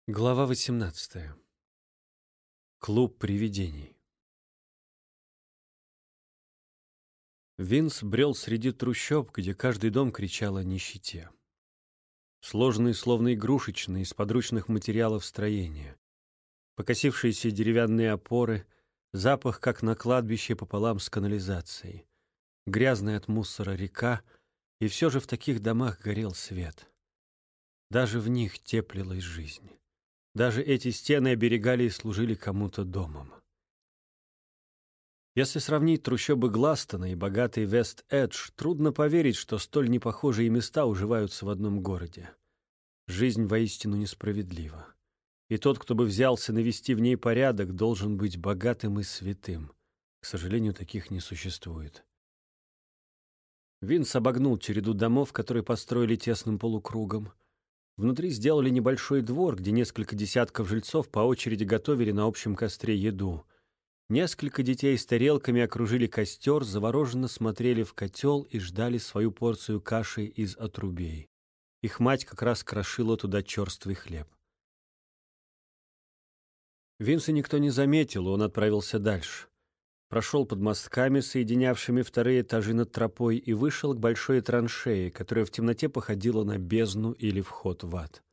Глава 18. Клуб привидений. Винс брел среди трущоб, где каждый дом кричал о нищете. Сложные, словно игрушечные, из подручных материалов строения. Покосившиеся деревянные опоры, запах, как на кладбище пополам с канализацией. Грязная от мусора река, и все же в таких домах горел свет. Даже в них теплилась жизнь. Даже эти стены оберегали и служили кому-то домом. Если сравнить трущобы Гластона и богатый Вест-Эдж, трудно поверить, что столь непохожие места уживаются в одном городе. Жизнь воистину несправедлива. И тот, кто бы взялся навести в ней порядок, должен быть богатым и святым. К сожалению, таких не существует. Винс обогнул череду домов, которые построили тесным полукругом. Внутри сделали небольшой двор, где несколько десятков жильцов по очереди готовили на общем костре еду. Несколько детей с тарелками окружили костер, завороженно смотрели в котел и ждали свою порцию каши из отрубей. Их мать как раз крошила туда черствый хлеб. Винса никто не заметил, и он отправился дальше. Прошел под мостками, соединявшими вторые этажи над тропой, и вышел к большой траншее, которая в темноте походила на бездну или вход в ад.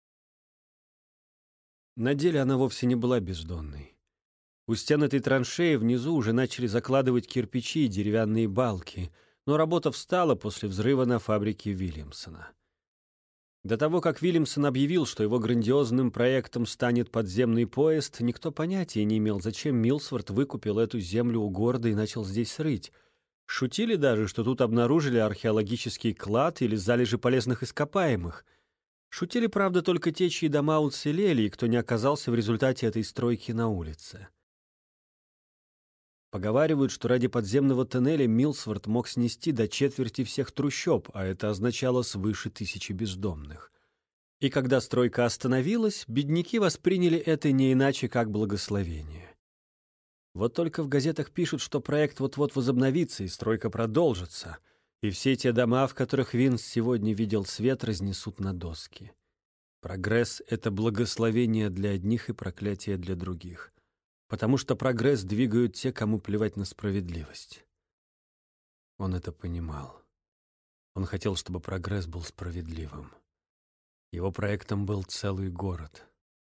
На деле она вовсе не была бездонной. У стен этой траншеи внизу уже начали закладывать кирпичи и деревянные балки, но работа встала после взрыва на фабрике Вильямсона. До того, как Вильямсон объявил, что его грандиозным проектом станет подземный поезд, никто понятия не имел, зачем Милсворт выкупил эту землю у города и начал здесь рыть. Шутили даже, что тут обнаружили археологический клад или залежи полезных ископаемых. Шутили, правда, только те, чьи дома уцелели и кто не оказался в результате этой стройки на улице. Поговаривают, что ради подземного тоннеля Милсворт мог снести до четверти всех трущоб, а это означало свыше 1000 бездомных. И когда стройка остановилась, бедняки восприняли это не иначе, как благословение. Вот только в газетах пишут, что проект вот-вот возобновится и стройка продолжится, и все те дома, в которых Винс сегодня видел свет, разнесут на доски. Прогресс — это благословение для одних и проклятие для других. Потому что прогресс двигают те, кому плевать на справедливость. Он это понимал. Он хотел, чтобы прогресс был справедливым. Его проектом был целый город.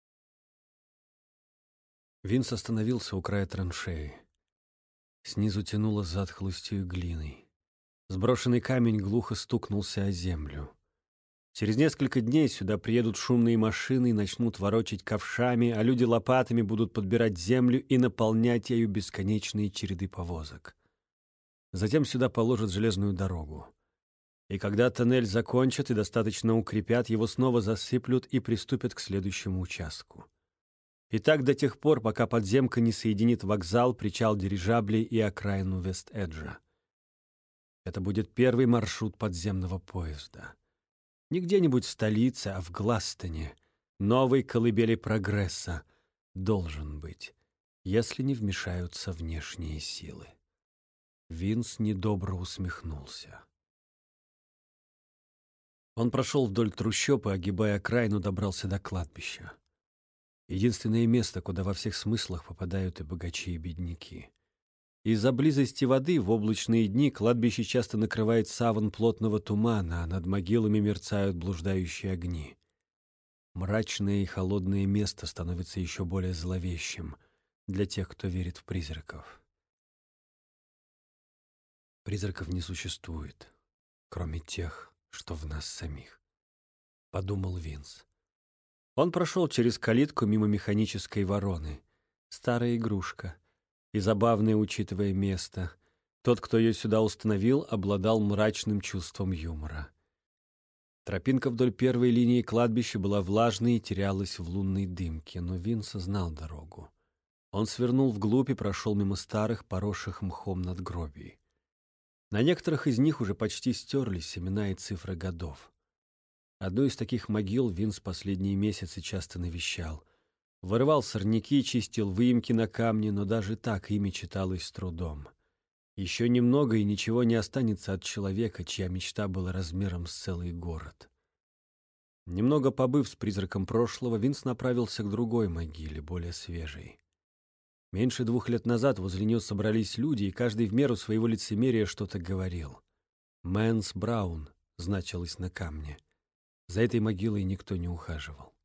Винс остановился у края траншеи. Снизу тянуло затхлостью и глиной. Сброшенный камень глухо стукнулся о землю. Через несколько дней сюда приедут шумные машины и начнут ворочать ковшами, а люди лопатами будут подбирать землю и наполнять ею бесконечные череды повозок. Затем сюда положат железную дорогу. И когда тоннель закончат и достаточно укрепят, его снова засыплют и приступят к следующему участку. И так до тех пор, пока подземка не соединит вокзал, причал дирижаблей и окраину Вест-Эджа. Это будет первый маршрут подземного поезда. Не где-нибудь в столице, а в Гластоне, новой колыбели прогресса, должен быть, если не вмешаются внешние силы. Винс недобро усмехнулся. Он прошел вдоль трущоб и, огибая окраину, добрался до кладбища. Единственное место, куда во всех смыслах попадают и богачи, и бедняки. Из-за близости воды в облачные дни кладбище часто накрывает саван плотного тумана, а над могилами мерцают блуждающие огни. Мрачное и холодное место становится еще более зловещим для тех, кто верит в призраков. Призраков не существует, кроме тех, что в нас самих, — подумал Винс. Он прошел через калитку мимо механической вороны. Старая игрушка. И забавное, учитывая место. Тот, кто ее сюда установил, обладал мрачным чувством юмора. Тропинка вдоль первой линии кладбища была влажной и терялась в лунной дымке, но Винс знал дорогу. Он свернул вглубь и прошел мимо старых, поросших мхом надгробий. На некоторых из них уже почти стерлись имена и цифры годов. Одну из таких могил Винс последние месяцы часто навещал. Вырывал сорняки, чистил выемки на камне, но даже так имя читалось с трудом. Еще немного, и ничего не останется от человека, чья мечта была размером с целый город. Немного побыв с призраком прошлого, Винс направился к другой могиле, более свежей. Меньше 2 лет назад возле нее собрались люди, и каждый в меру своего лицемерия что-то говорил. «Мэнс Браун» значилось на камне. За этой могилой никто не ухаживал.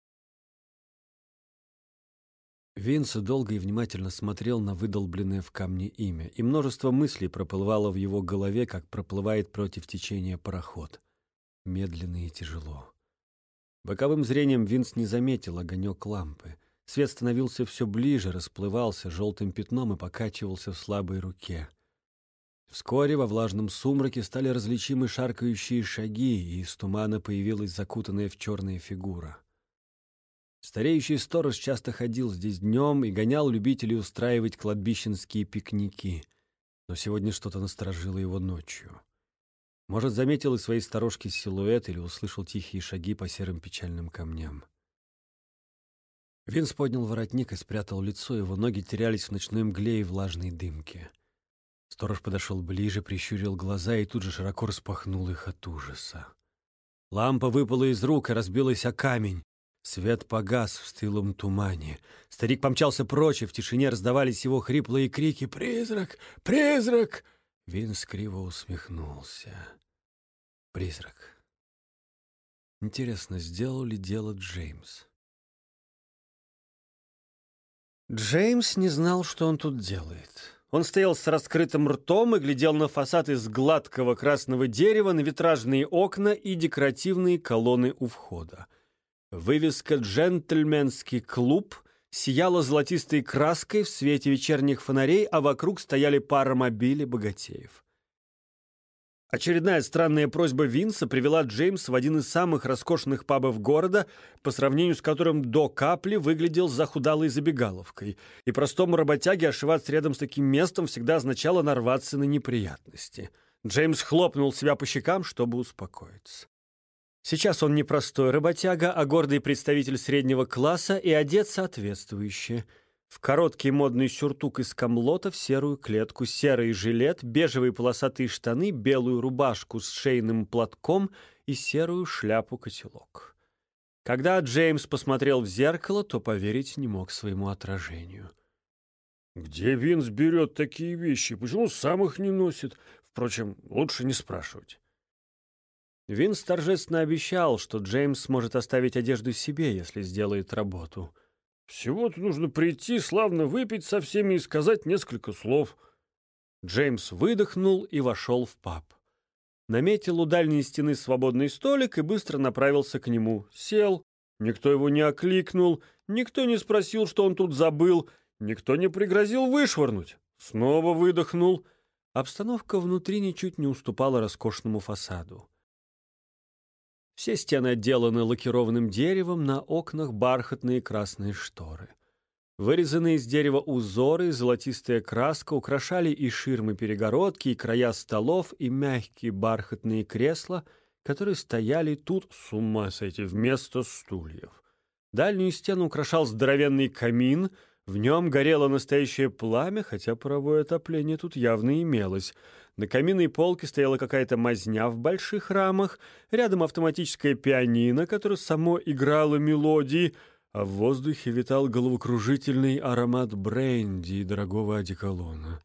Винс долго и внимательно смотрел на выдолбленное в камне имя, и множество мыслей проплывало в его голове, как проплывает против течения пароход. Медленно и тяжело. Боковым зрением Винс не заметил огонек лампы. Свет становился все ближе, расплывался желтым пятном и покачивался в слабой руке. Вскоре во влажном сумраке стали различимы шаркающие шаги, и из тумана появилась закутанная в черная фигура. Стареющий сторож часто ходил здесь днем и гонял любителей устраивать кладбищенские пикники, но сегодня что-то насторожило его ночью. Может, заметил из своей сторожки силуэт или услышал тихие шаги по серым печальным камням. Винс поднял воротник и спрятал лицо, его ноги терялись в ночной мгле и влажной дымке. Сторож подошел ближе, прищурил глаза и тут же широко распахнул их от ужаса. Лампа выпала из рук и разбилась о камень. Свет погас в стылом тумане. Старик помчался прочь, и в тишине раздавались его хриплые крики: «Призрак! Призрак!» Винс криво усмехнулся. Призрак. Интересно, сделал ли дело Джеймс? Джеймс не знал, что он тут делает. Он стоял с раскрытым ртом и глядел на фасад из гладкого красного дерева, на витражные окна и декоративные колонны у входа. Вывеска «Джентльменский клуб» сияла золотистой краской в свете вечерних фонарей, а вокруг стояли паромобили богатеев. Очередная странная просьба Винса привела Джеймса в один из самых роскошных пабов города, по сравнению с которым до капли выглядел захудалой забегаловкой, и простому работяге ошиваться рядом с таким местом всегда означало нарваться на неприятности. Джеймс хлопнул себя по щекам, чтобы успокоиться. Сейчас он не простой работяга, а гордый представитель среднего класса и одет соответствующе. В короткий модный сюртук из камлота, в серую клетку, серый жилет, бежевые полосатые штаны, белую рубашку с шейным платком и серую шляпу-котелок. Когда Джеймс посмотрел в зеркало, то поверить не мог своему отражению. «Где Винс берет такие вещи? Почему сам их не носит? Впрочем, лучше не спрашивать». Винс торжественно обещал, что Джеймс сможет оставить одежду себе, если сделает работу. «Всего-то нужно прийти, славно выпить со всеми и сказать несколько слов». Джеймс выдохнул и вошел в паб. Наметил у дальней стены свободный столик и быстро направился к нему. Сел. Никто его не окликнул, никто не спросил, что он тут забыл, никто не пригрозил вышвырнуть. Снова выдохнул. Обстановка внутри ничуть не уступала роскошному фасаду. Все стены отделаны лакированным деревом, на окнах бархатные красные шторы. Вырезанные из дерева узоры и золотистая краска украшали и ширмы-перегородки, и края столов, и мягкие бархатные кресла, которые стояли тут, с ума сойти, вместо стульев. Дальнюю стену украшал здоровенный камин, в нем горело настоящее пламя, хотя паровое отопление тут явно имелось. На каминной полке стояла какая-то мазня в больших рамах, рядом автоматическое пианино, которое само играло мелодии, а в воздухе витал головокружительный аромат бренди и дорогого одеколона.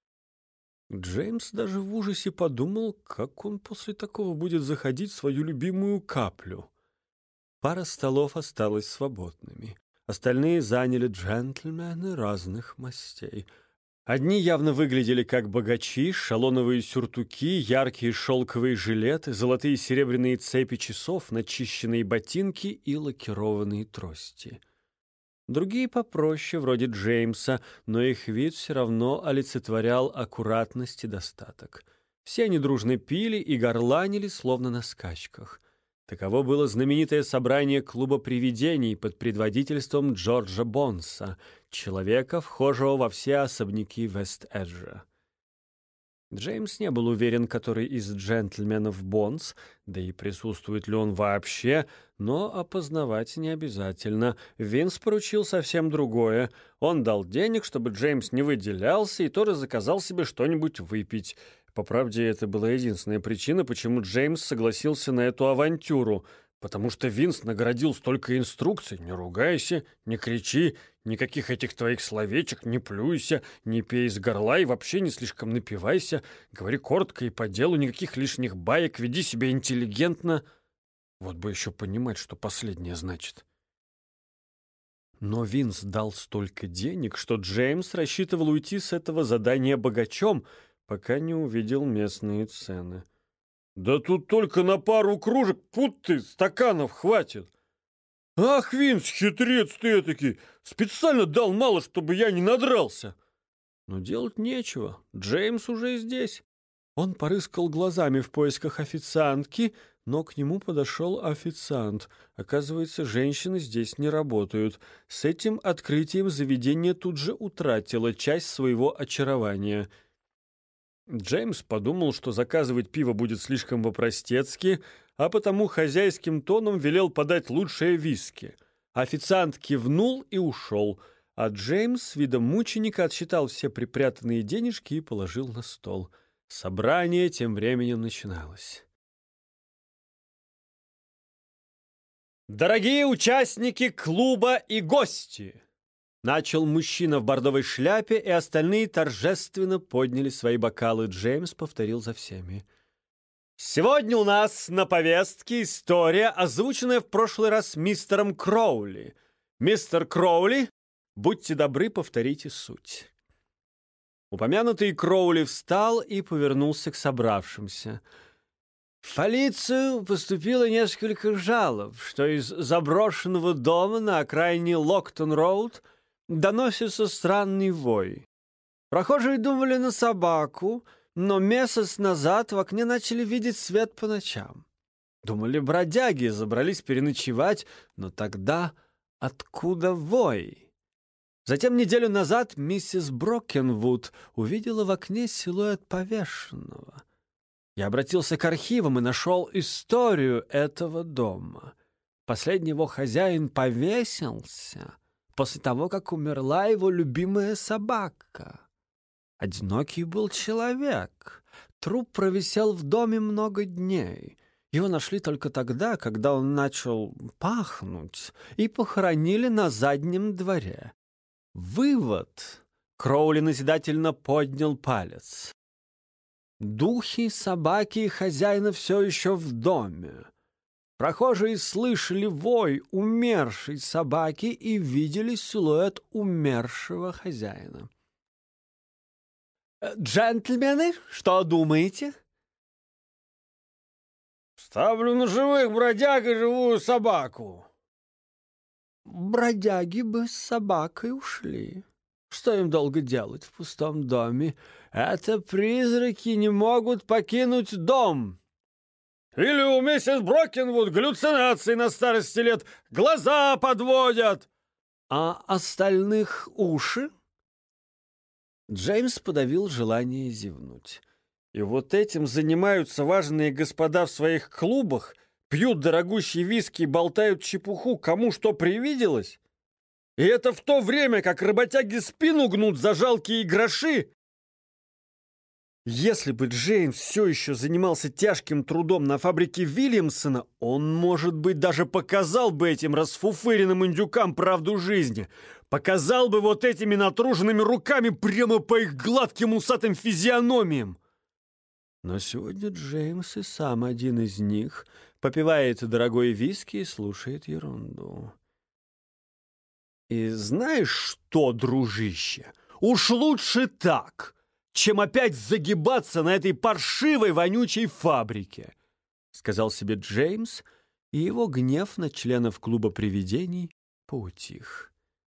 Джеймс даже в ужасе подумал, как он после такого будет заходить в свою любимую каплю. Пара столов осталась свободными. Остальные заняли джентльмены разных мастей. Одни явно выглядели как богачи: шалоновые сюртуки, яркие шелковые жилеты, золотые и серебряные цепи часов, начищенные ботинки и лакированные трости. Другие попроще, вроде Джеймса, но их вид все равно олицетворял аккуратность и достаток. Все они дружно пили и горланили, словно на скачках. Таково было знаменитое собрание клуба привидений под предводительством Джорджа Бонса, человека, вхожего во все особняки Вест-Эджа. Джеймс не был уверен, который из джентльменов Бонс, да и присутствует ли он вообще, но опознавать не обязательно. Винс поручил совсем другое. Он дал денег, чтобы Джеймс не выделялся, и тоже заказал себе что-нибудь выпить. По правде, это была единственная причина, почему Джеймс согласился на эту авантюру. потому что Винс наградил столько инструкций: не ругайся, не кричи, никаких этих твоих словечек, не плюйся, не пей из горла и вообще не слишком напивайся, говори коротко и по делу, никаких лишних баек, веди себя интеллигентно. Вот бы еще понимать, что последнее значит. Но Винс дал столько денег, что Джеймс рассчитывал уйти с этого задания богачом, пока не увидел местные цены. «Да тут только на пару кружек, стаканов хватит!» «Ах, Винс, хитрец ты этакий! Специально дал мало, чтобы я не надрался!» Но делать нечего, Джеймс уже здесь. Он порыскал глазами в поисках официантки, но к нему подошел официант. Оказывается, женщины здесь не работают. С этим открытием заведение тут же утратило часть своего очарования. Джеймс подумал, что заказывать пиво будет слишком по-простецки, а потому хозяйским тоном велел подать лучшее виски. Официант кивнул и ушел, а Джеймс с видом мученика отсчитал все припрятанные денежки и положил на стол. Собрание тем временем начиналось. «Дорогие участники клуба и гости!» Начал мужчина в бордовой шляпе, и остальные торжественно подняли свои бокалы. Джеймс повторил за всеми. «Сегодня у нас на повестке история, озвученная в прошлый раз мистером Кроули. Мистер Кроули, будьте добры, повторите суть». Упомянутый Кроули встал и повернулся к собравшимся. В полицию поступило несколько жалоб, что из заброшенного дома на окраине Локтон-Роуд доносится странный вой. Прохожие думали на собаку, но месяц назад в окне начали видеть свет по ночам. Думали, бродяги забрались переночевать, но тогда откуда вой? Затем неделю назад миссис Брокенвуд увидела в окне силуэт повешенного. Я обратился к архивам и нашел историю этого дома. Последний его хозяин повесился после того, как умерла его любимая собака. Одинокий был человек. Труп провисел в доме много дней. Его нашли только тогда, когда он начал пахнуть, и похоронили на заднем дворе. Вывод. Кроули назидательно поднял палец. Духи собаки и хозяина все еще в доме. Прохожие слышали вой умершей собаки и видели силуэт умершего хозяина. «Джентльмены, что думаете?» «Ставлю на живых бродяг и живую собаку». «Бродяги бы с собакой ушли. Что им долго делать в пустом доме? Это призраки не могут покинуть дом». «Или у миссис Брокенвуд галлюцинации на старости лет, глаза подводят». «А остальных уши?» Джеймс подавил желание зевнуть. «И вот этим занимаются важные господа в своих клубах, пьют дорогущие виски и болтают чепуху, кому что привиделось? И это в то время, как работяги спину гнут за жалкие гроши!» Если бы Джеймс все еще занимался тяжким трудом на фабрике Вильямсона, он, может быть, даже показал бы этим расфуфыренным индюкам правду жизни. Показал бы вот этими натруженными руками прямо по их гладким усатым физиономиям. Но сегодня Джеймс и сам один из них попивает дорогой виски и слушает ерунду. И знаешь что, дружище, уж лучше так, чем опять загибаться на этой паршивой вонючей фабрике, сказал себе Джеймс, и его гнев на членов клуба привидений поутих.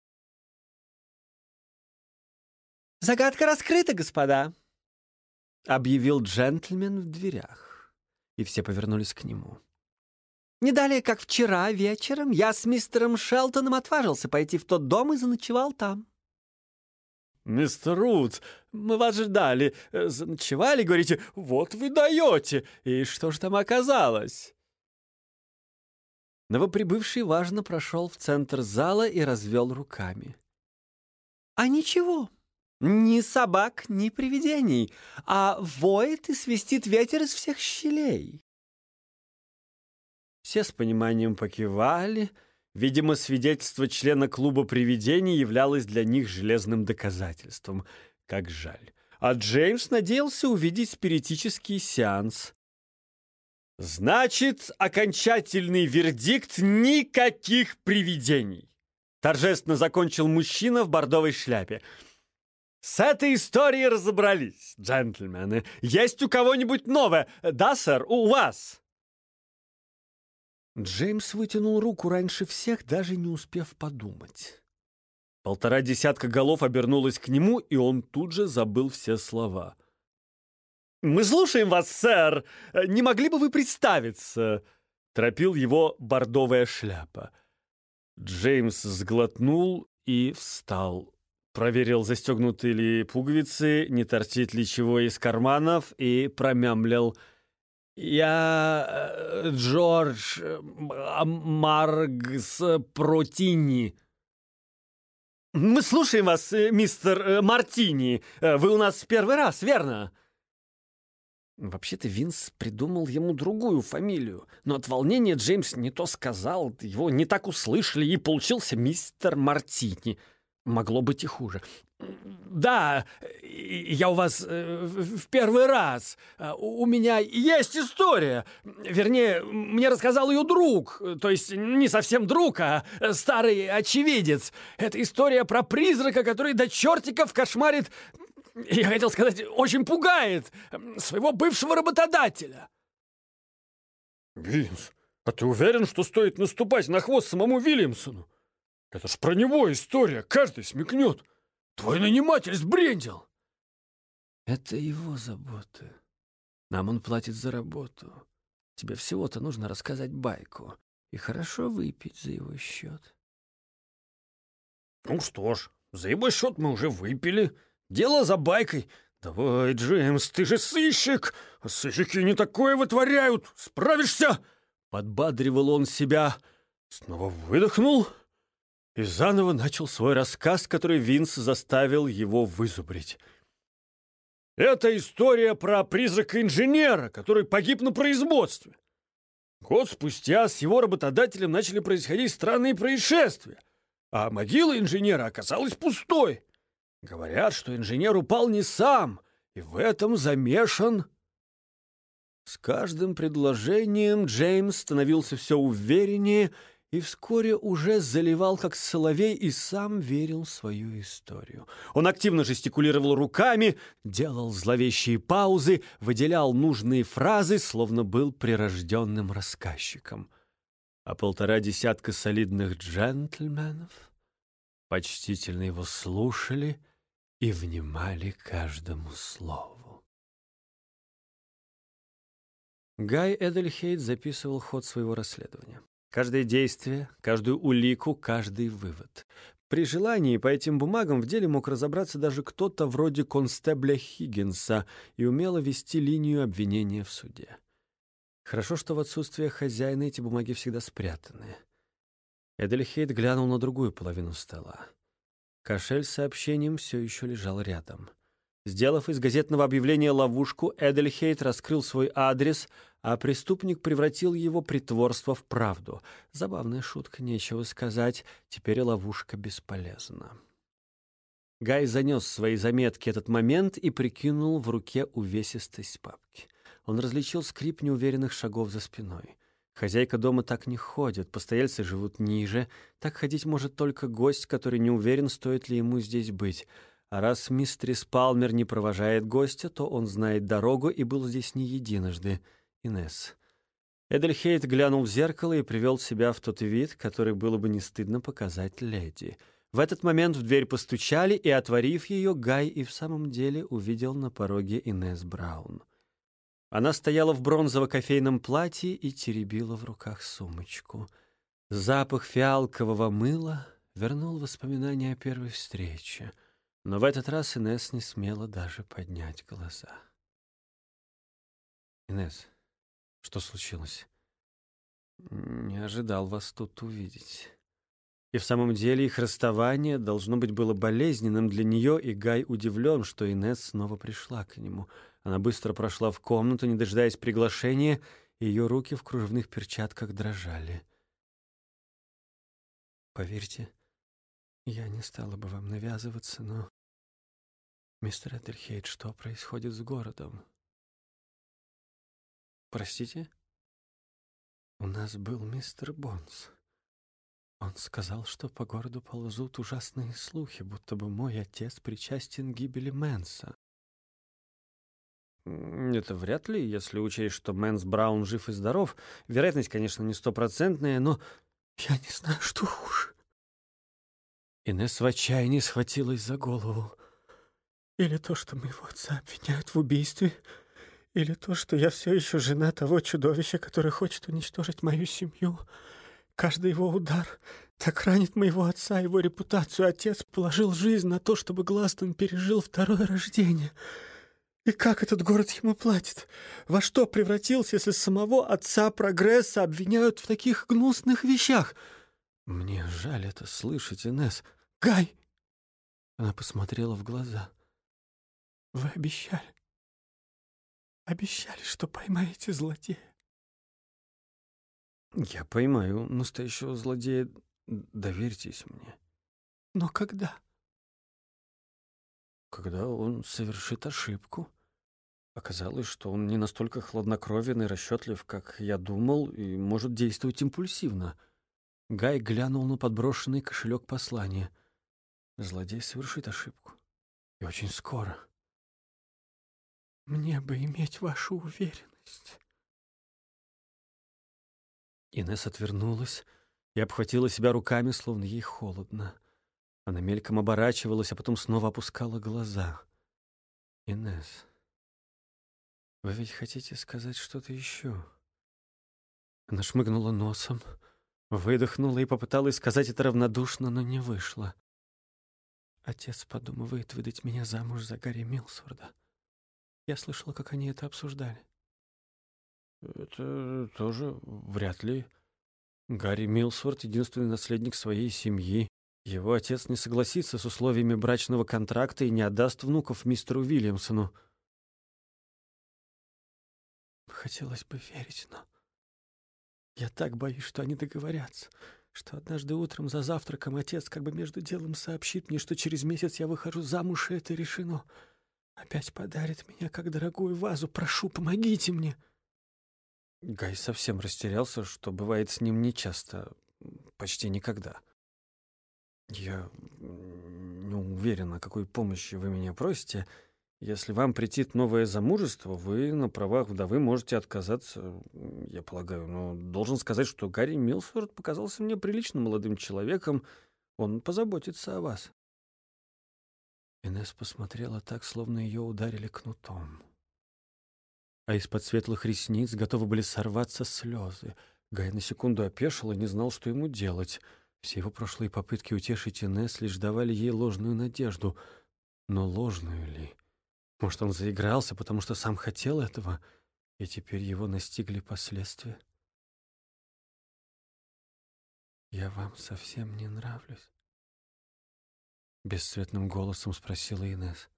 «Загадка раскрыта, господа», — объявил джентльмен в дверях, и все повернулись к нему. «Не далее, как вчера вечером, я с мистером Шелтоном отважился пойти в тот дом и заночевал там». «Мистер Рут, мы вас ждали. Заночевали, говорите, вот вы даете. И что же там оказалось?» Новоприбывший важно прошел в центр зала и развел руками. «А ничего, ни собак, ни привидений, а воет и свистит ветер из всех щелей». Все с пониманием покивали. Видимо, свидетельство члена клуба привидений являлось для них железным доказательством. Как жаль. А Джеймс надеялся увидеть спиритический сеанс. «Значит, окончательный вердикт — никаких привидений!» Торжественно закончил мужчина в бордовой шляпе. «С этой историей разобрались, джентльмены. Есть у кого-нибудь новое? Да, сэр, у вас?» Джеймс вытянул руку раньше всех, даже не успев подумать. 1,5 десятка голов обернулось к нему, и он тут же забыл все слова. «Мы слушаем вас, сэр! Не могли бы вы представиться?» — торопил его бордовая шляпа. Джеймс сглотнул и встал. Проверил, застегнуты ли пуговицы, не торчит ли чего из карманов, и промямлил: «Я Джордж Маркс Протини». «Мы слушаем вас, мистер Мартини. Вы у нас в первый раз, верно?» Вообще-то Винс придумал ему другую фамилию, но от волнения Джеймс не то сказал, его не так услышали, и получился мистер Мартини. Могло быть и хуже. «Да, я у вас в первый раз. У меня есть история. Вернее, мне рассказал ее друг. То есть не совсем друг, а старый очевидец. Это история про призрака, который до чертиков кошмарит, я хотел сказать, очень пугает своего бывшего работодателя». «Винс, а ты уверен, что стоит наступать на хвост самому Вильямсону? Это ж про него история, каждый смекнет. Твой наниматель сбрендил». «Это его заботы. Нам он платит за работу. Тебе всего-то нужно рассказать байку и хорошо выпить за его счет». «Ну что ж, за его счет мы уже выпили. Дело за байкой. Давай, Джеймс, ты же сыщик. А сыщики не такое вытворяют. Справишься?» Подбадривал он себя. Снова выдохнул и заново начал свой рассказ, который Винс заставил его вызубрить. «Это история про призрака-инженера, который погиб на производстве. Год спустя с его работодателем начали происходить странные происшествия, а могила инженера оказалась пустой. Говорят, что инженер упал не сам, и в этом замешан...» С каждым предложением Джеймс становился все увереннее и вскоре уже заливал, как соловей, и сам верил в свою историю. Он активно жестикулировал руками, делал зловещие паузы, выделял нужные фразы, словно был прирожденным рассказчиком. А 1,5 десятка солидных джентльменов почтительно его слушали и внимали каждому слову. Гай Эдельхейт записывал ход своего расследования. Каждое действие, каждую улику, каждый вывод. При желании по этим бумагам в деле мог разобраться даже кто-то вроде констебля Хиггинса и умело вести линию обвинения в суде. Хорошо, что в отсутствие хозяина эти бумаги всегда спрятаны. Эдельхейт глянул на другую половину стола. Кошель с сообщением все еще лежал рядом. Сделав из газетного объявления ловушку, Эдельхейт раскрыл свой адрес, а преступник превратил его притворство в правду. Забавная шутка, нечего сказать. Теперь ловушка бесполезна. Гай занес в свои заметки этот момент и прикинул в руке увесистость папки. Он различил скрип неуверенных шагов за спиной. Хозяйка дома так не ходит, постояльцы живут ниже. Так ходить может только гость, который не уверен, стоит ли ему здесь быть. А раз мистерис Палмер не провожает гостя, то он знает дорогу и был здесь не единожды. Инесс. Эдельхейт глянул в зеркало и привел себя в тот вид, который было бы не стыдно показать леди. В этот момент в дверь постучали, и, отворив ее, Гай и в самом деле увидел на пороге Инесс Браун. Она стояла в бронзово-кофейном платье и теребила в руках сумочку. Запах фиалкового мыла вернул воспоминания о первой встрече. Но в этот раз Инесс не смела даже поднять глаза. «Инесс, что случилось? Не ожидал вас тут увидеть». И в самом деле их расставание, должно быть, было болезненным для нее, и Гай удивлен, что Инесс снова пришла к нему. Она быстро прошла в комнату, не дожидаясь приглашения, и ее руки в кружевных перчатках дрожали. «Поверьте, я не стала бы вам навязываться, но... Мистер Эдельхейд, что происходит с городом?» «Простите?» «У нас был мистер Бонс. Он сказал, что по городу ползут ужасные слухи, будто бы мой отец причастен к гибели Мэнса». Это вряд ли, если учесть, что Мэнс Браун жив и здоров. Вероятность, конечно, не стопроцентная, но... «Я не знаю, что хуже». Инесс в отчаянии схватилась за голову. «Или то, что моего отца обвиняют в убийстве, или то, что я все еще жена того чудовища, которое хочет уничтожить мою семью. Каждый его удар так ранит моего отца, его репутацию. Отец положил жизнь на то, чтобы Гластон пережил второе рождение. И как этот город ему платит? Во что превратился, если самого отца прогресса обвиняют в таких гнусных вещах?» «Мне жаль это слышать, Инесс». «Гай!» Она посмотрела в глаза. «Вы обещали, что поймаете злодея». «Я поймаю настоящего злодея. Доверьтесь мне». «Но когда?» «Когда он совершит ошибку. Оказалось, что он не настолько хладнокровен и расчетлив, как я думал, и может действовать импульсивно». Гай глянул на подброшенный кошелек послания. «Злодей совершит ошибку. И очень скоро». «Мне бы иметь вашу уверенность». Инесс отвернулась и обхватила себя руками, словно ей холодно. Она мельком оборачивалась, а потом снова опускала глаза. «Инесс, вы ведь хотите сказать что-то еще?» Она шмыгнула носом, выдохнула и попыталась сказать это равнодушно, но не вышло. «Отец подумывает выдать меня замуж за Гарри Милсворда. Я слышала, как они это обсуждали». «Это тоже вряд ли. Гарри Милсворт — единственный наследник своей семьи. Его отец не согласится с условиями брачного контракта и не отдаст внуков мистеру Уильямсону». «Хотелось бы верить, но я так боюсь, что они договорятся, что однажды утром за завтраком отец как бы между делом сообщит мне, что через месяц я выхожу замуж, и это решено. Опять подарит меня как дорогую вазу. Прошу, помогите мне». Гай совсем растерялся, что бывает с ним нечасто, почти никогда. «Я не уверен, о какой помощи вы меня просите. Если вам претит новое замужество, вы на правах вдовы можете отказаться, я полагаю. Но должен сказать, что Гарри Милсворт показался мне приличным молодым человеком. Он позаботится о вас». Инесс посмотрела так, словно ее ударили кнутом. А из-под светлых ресниц готовы были сорваться слезы. Гай на секунду опешил и не знал, что ему делать. Все его прошлые попытки утешить Инесс лишь давали ей ложную надежду. Но ложную ли? Может, он заигрался, потому что сам хотел этого, и теперь его настигли последствия? «Я вам совсем не нравлюсь?» — бесцветным голосом спросила Инесс.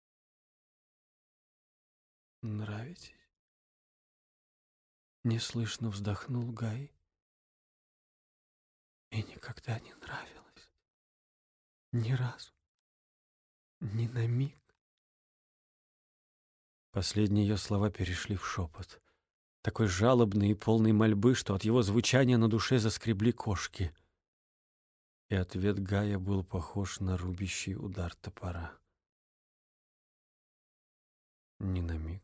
«Нравитесь?» Неслышно вздохнул Гай. «И никогда не нравилось. Ни разу. Ни на миг». Последние ее слова перешли в шепот, такой жалобный и полный мольбы, что от его звучания на душе заскребли кошки. И ответ Гая был похож на рубящий удар топора. Ни на миг.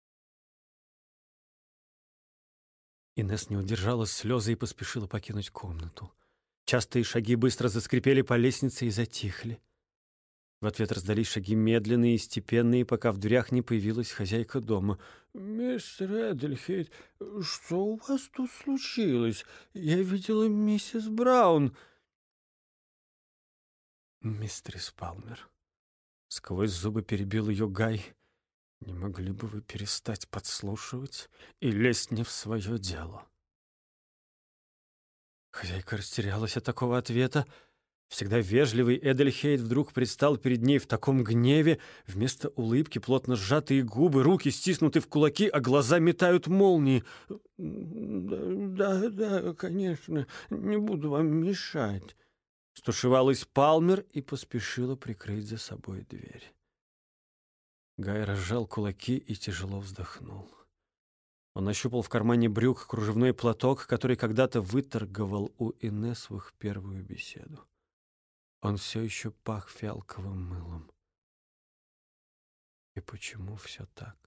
Инесс не удержала слезы и поспешила покинуть комнату. Частые шаги быстро заскрипели по лестнице и затихли. В ответ раздались шаги медленные и степенные, пока в дверях не появилась хозяйка дома. «Мистер Эдельхейд, что у вас тут случилось? Я видела миссис Браун». «Мистерис Палмер», — сквозь зубы перебил ее Гай, — «не могли бы вы перестать подслушивать и лезть не в свое дело?» Хозяйка растерялась от такого ответа. Всегда вежливый Эдельхейд вдруг предстал перед ней в таком гневе. Вместо улыбки плотно сжатые губы, руки стиснуты в кулаки, а глаза метают молнии. «Да, конечно, не буду вам мешать», — стушевалась Палмер и поспешила прикрыть за собой дверь. Гай разжал кулаки и тяжело вздохнул. Он нащупал в кармане брюк кружевной платок, который когда-то выторговал у Инесс в их первую беседу. Он все еще пах фиалковым мылом. И почему все так?